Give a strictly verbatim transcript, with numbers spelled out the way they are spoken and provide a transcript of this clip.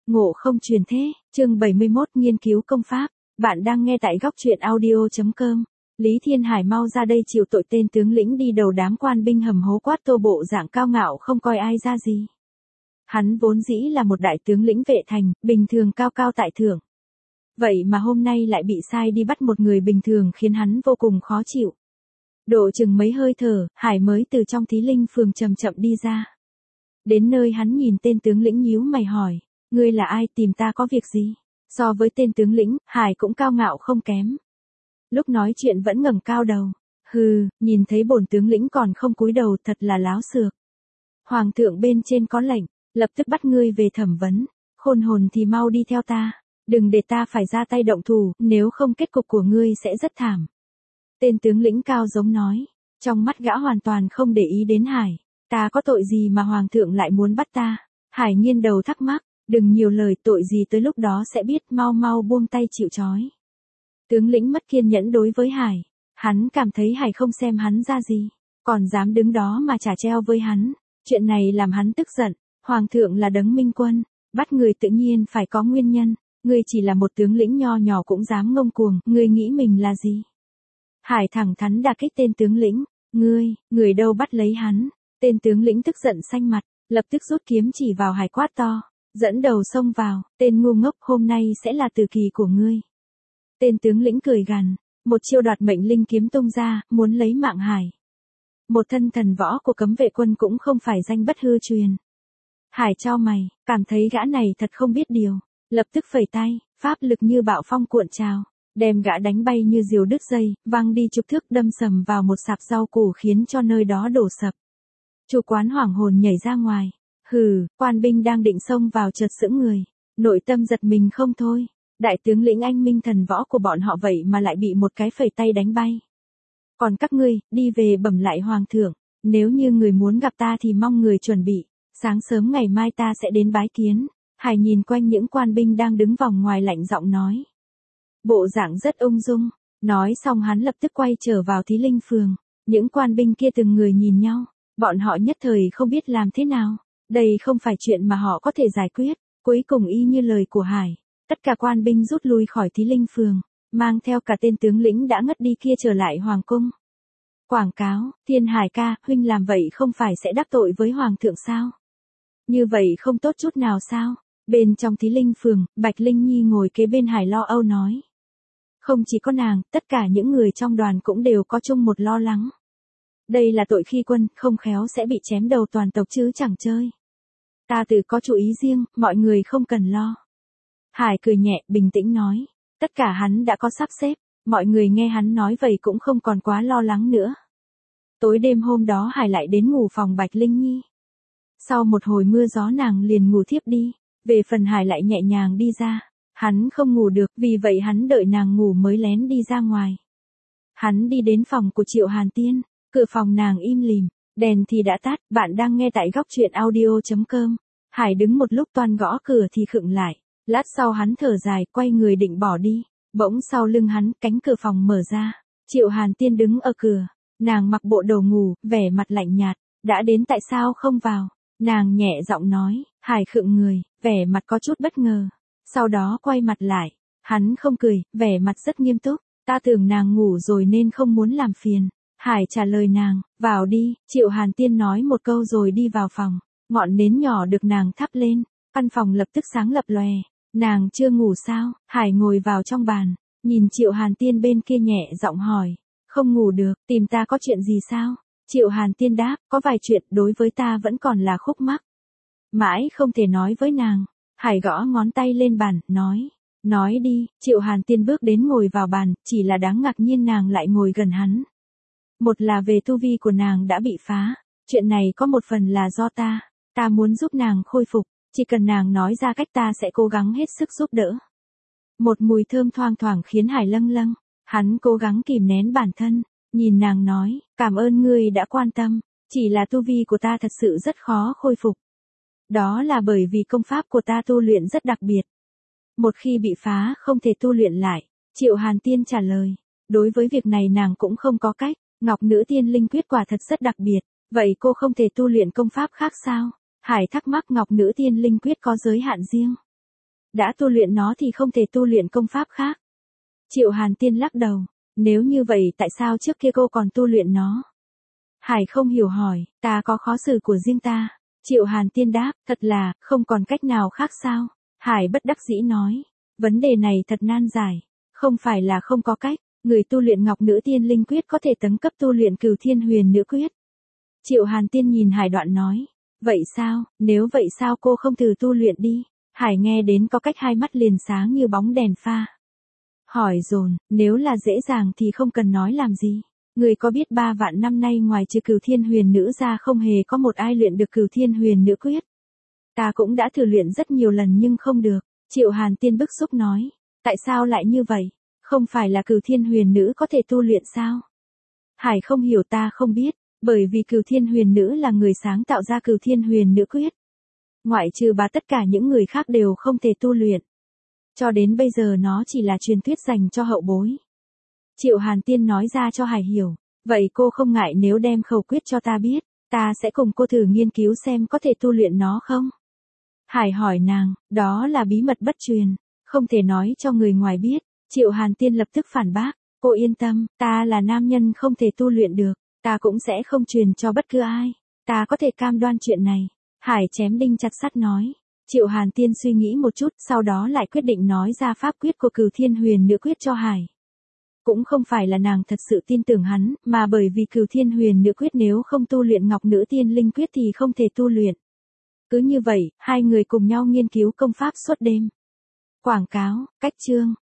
Ngộ không truyền thế, chương bảy mươi mốt nghiên cứu công pháp. Bạn đang nghe tại góc truyện audio chấm com. Lý Thiên Hải mau ra đây chịu tội, tên tướng lĩnh đi đầu đám quan binh hầm hố quát Tô bộ dạng cao ngạo không coi ai ra gì. Hắn vốn dĩ là một đại tướng lĩnh vệ thành, bình thường cao cao tại thượng. Vậy mà hôm nay lại bị sai đi bắt một người bình thường khiến hắn vô cùng khó chịu. Độ chừng mấy hơi thở, Hải mới từ trong Thí Linh phường chậm chậm đi ra. Đến nơi hắn nhìn tên tướng lĩnh nhíu mày hỏi, ngươi là ai, tìm ta có việc gì? So với tên tướng lĩnh, Hải cũng cao ngạo không kém. Lúc nói chuyện vẫn ngẩng cao đầu. Hừ, nhìn thấy bổn tướng lĩnh còn không cúi đầu, thật là láo xược. Hoàng thượng bên trên có lệnh, lập tức bắt ngươi về thẩm vấn. Khôn hồn thì mau đi theo ta. Đừng để ta phải ra tay động thủ, nếu không kết cục của ngươi sẽ rất thảm. Tên tướng lĩnh cao giống nói. Trong mắt gã hoàn toàn không để ý đến Hải. Ta có tội gì mà hoàng thượng lại muốn bắt ta? Hải nghiêng đầu thắc mắc. Đừng nhiều lời, tội gì tới lúc đó sẽ biết, mau mau buông tay chịu trói. Tướng lĩnh mất kiên nhẫn đối với Hải. Hắn cảm thấy Hải không xem hắn ra gì. Còn dám đứng đó mà trả treo với hắn. Chuyện này làm hắn tức giận. Hoàng thượng là đấng minh quân. Bắt người tự nhiên phải có nguyên nhân. Ngươi chỉ là một tướng lĩnh nho nhỏ cũng dám ngông cuồng. Ngươi nghĩ mình là gì? Hải thẳng thắn đả kích tên tướng lĩnh. Ngươi, người đâu bắt lấy hắn? Tên tướng lĩnh tức giận xanh mặt. Lập tức rút kiếm chỉ vào Hải quát to. Dẫn đầu xông vào, tên ngu ngốc, hôm nay sẽ là tử kỳ của ngươi. Tên tướng lĩnh cười gằn, một chiêu đoạt mệnh linh kiếm tung ra, muốn lấy mạng Hải. Một thân thần võ của cấm vệ quân cũng không phải danh bất hư truyền. Hải chau mày, cảm thấy gã này thật không biết điều, lập tức phẩy tay, pháp lực như bạo phong cuộn trào, đem gã đánh bay như diều đứt dây, văng đi chục thước đâm sầm vào một sạp rau củ khiến cho nơi đó đổ sập. Chủ quán hoảng hồn nhảy ra ngoài. Hừ, quan binh đang định xông vào chợt sững người, nội tâm giật mình không thôi. Đại tướng lĩnh anh minh thần võ của bọn họ vậy mà lại bị một cái phẩy tay đánh bay. Còn các ngươi, đi về bẩm lại hoàng thượng, nếu như người muốn gặp ta thì mong người chuẩn bị, sáng sớm ngày mai ta sẽ đến bái kiến. Hải nhìn quanh những quan binh đang đứng vòng ngoài lạnh giọng nói. Bộ dạng rất ung dung, nói xong hắn lập tức quay trở vào Thí Linh phường. Những quan binh kia từng người nhìn nhau, bọn họ nhất thời không biết làm thế nào. Đây không phải chuyện mà họ có thể giải quyết. Cuối cùng y như lời của Hải, tất cả quan binh rút lui khỏi Thí Linh phường, mang theo cả tên tướng lĩnh đã ngất đi kia trở lại hoàng cung. Quảng cáo, Thiên Hải ca, huynh làm vậy không phải sẽ đắc tội với hoàng thượng sao? Như vậy không tốt chút nào sao? Bên trong Thí Linh phường, Bạch Linh Nhi ngồi kế bên Hải lo âu nói. Không chỉ có nàng, tất cả những người trong đoàn cũng đều có chung một lo lắng. Đây là tội khi quân, không khéo sẽ bị chém đầu toàn tộc chứ chẳng chơi. Ta tự có chủ ý riêng, mọi người không cần lo. Hải cười nhẹ, bình tĩnh nói. Tất cả hắn đã có sắp xếp, mọi người nghe hắn nói vậy cũng không còn quá lo lắng nữa. Tối đêm hôm đó Hải lại đến ngủ phòng Bạch Linh Nhi. Sau một hồi mưa gió nàng liền ngủ thiếp đi, về phần Hải lại nhẹ nhàng đi ra. Hắn không ngủ được, vì vậy hắn đợi nàng ngủ mới lén đi ra ngoài. Hắn đi đến phòng của Triệu Hàn Tiên, cửa phòng nàng im lìm. Đèn thì đã tắt, bạn đang nghe tại góc truyện audio chấm com. Hải đứng một lúc toan gõ cửa thì khựng lại. Lát sau hắn thở dài, quay người định bỏ đi. Bỗng sau lưng hắn, cánh cửa phòng mở ra. Triệu Hàn Tiên đứng ở cửa. Nàng mặc bộ đồ ngủ, vẻ mặt lạnh nhạt. Đã đến tại sao không vào? Nàng nhẹ giọng nói. Hải khựng người, vẻ mặt có chút bất ngờ. Sau đó quay mặt lại. Hắn không cười, vẻ mặt rất nghiêm túc. Ta tưởng nàng ngủ rồi nên không muốn làm phiền. Hải trả lời nàng, vào đi. Triệu Hàn Tiên nói một câu rồi đi vào phòng. Ngọn nến nhỏ được nàng thắp lên, căn phòng lập tức sáng lập lòe. Nàng chưa ngủ sao? Hải ngồi vào trong bàn, nhìn Triệu Hàn Tiên bên kia nhẹ giọng hỏi. Không ngủ được, tìm ta có chuyện gì sao? Triệu Hàn Tiên đáp, có vài chuyện đối với ta vẫn còn là khúc mắc. Mãi không thể nói với nàng. Hải gõ ngón tay lên bàn, nói. Nói đi. Triệu Hàn Tiên bước đến ngồi vào bàn, chỉ là đáng ngạc nhiên nàng lại ngồi gần hắn. Một là về tu vi của nàng đã bị phá, chuyện này có một phần là do ta, ta muốn giúp nàng khôi phục, chỉ cần nàng nói ra cách ta sẽ cố gắng hết sức giúp đỡ. Một mùi thơm thoang thoảng khiến Hải lâng lâng, hắn cố gắng kìm nén bản thân, nhìn nàng nói, cảm ơn ngươi đã quan tâm, chỉ là tu vi của ta thật sự rất khó khôi phục. Đó là bởi vì công pháp của ta tu luyện rất đặc biệt. Một khi bị phá không thể tu luyện lại, Triệu Hàn Tiên trả lời, đối với việc này nàng cũng không có cách. Ngọc Nữ Tiên Linh Quyết quả thật rất đặc biệt, vậy cô không thể tu luyện công pháp khác sao? Hải thắc mắc, Ngọc Nữ Tiên Linh Quyết có giới hạn riêng. Đã tu luyện nó thì không thể tu luyện công pháp khác. Triệu Hàn Tiên lắc đầu. Nếu như vậy tại sao trước kia cô còn tu luyện nó? Hải không hiểu hỏi, ta có khó xử của riêng ta. Triệu Hàn Tiên đáp, thật là, không còn cách nào khác sao? Hải bất đắc dĩ nói, vấn đề này thật nan giải. Không phải là không có cách, người tu luyện Ngọc Nữ Tiên Linh Quyết có thể tấn cấp tu luyện Cửu Thiên Huyền Nữ Quyết. Triệu Hàn Tiên nhìn Hải đoạn nói, vậy sao, nếu vậy sao cô không thử tu luyện đi? Hải nghe đến có cách hai mắt liền sáng như bóng đèn pha. Hỏi dồn, nếu là dễ dàng thì không cần nói làm gì. Người có biết ba vạn năm nay ngoài trừ Cửu Thiên Huyền Nữ ra không hề có một ai luyện được Cửu Thiên Huyền Nữ Quyết. Ta cũng đã thử luyện rất nhiều lần nhưng không được. Triệu Hàn Tiên bức xúc nói, tại sao lại như vậy? Không phải là Cửu Thiên Huyền Nữ có thể tu luyện sao? Hải không hiểu, ta không biết, bởi vì Cửu Thiên Huyền Nữ là người sáng tạo ra Cửu Thiên Huyền Nữ Quyết. Ngoại trừ bà tất cả những người khác đều không thể tu luyện. Cho đến bây giờ nó chỉ là truyền thuyết dành cho hậu bối. Triệu Hàn Tiên nói ra cho Hải hiểu, vậy cô không ngại nếu đem khẩu quyết cho ta biết, ta sẽ cùng cô thử nghiên cứu xem có thể tu luyện nó không? Hải hỏi nàng, đó là bí mật bất truyền, không thể nói cho người ngoài biết. Triệu Hàn Tiên lập tức phản bác, cô yên tâm, ta là nam nhân không thể tu luyện được, ta cũng sẽ không truyền cho bất cứ ai, ta có thể cam đoan chuyện này. Hải chém đinh chặt sắt nói. Triệu Hàn Tiên suy nghĩ một chút, sau đó lại quyết định nói ra pháp quyết của Cửu Thiên Huyền Nữ Quyết cho Hải. Cũng không phải là nàng thật sự tin tưởng hắn, mà bởi vì Cửu Thiên Huyền Nữ Quyết nếu không tu luyện Ngọc Nữ Tiên Linh Quyết thì không thể tu luyện. Cứ như vậy, hai người cùng nhau nghiên cứu công pháp suốt đêm. Quảng cáo, cách chương.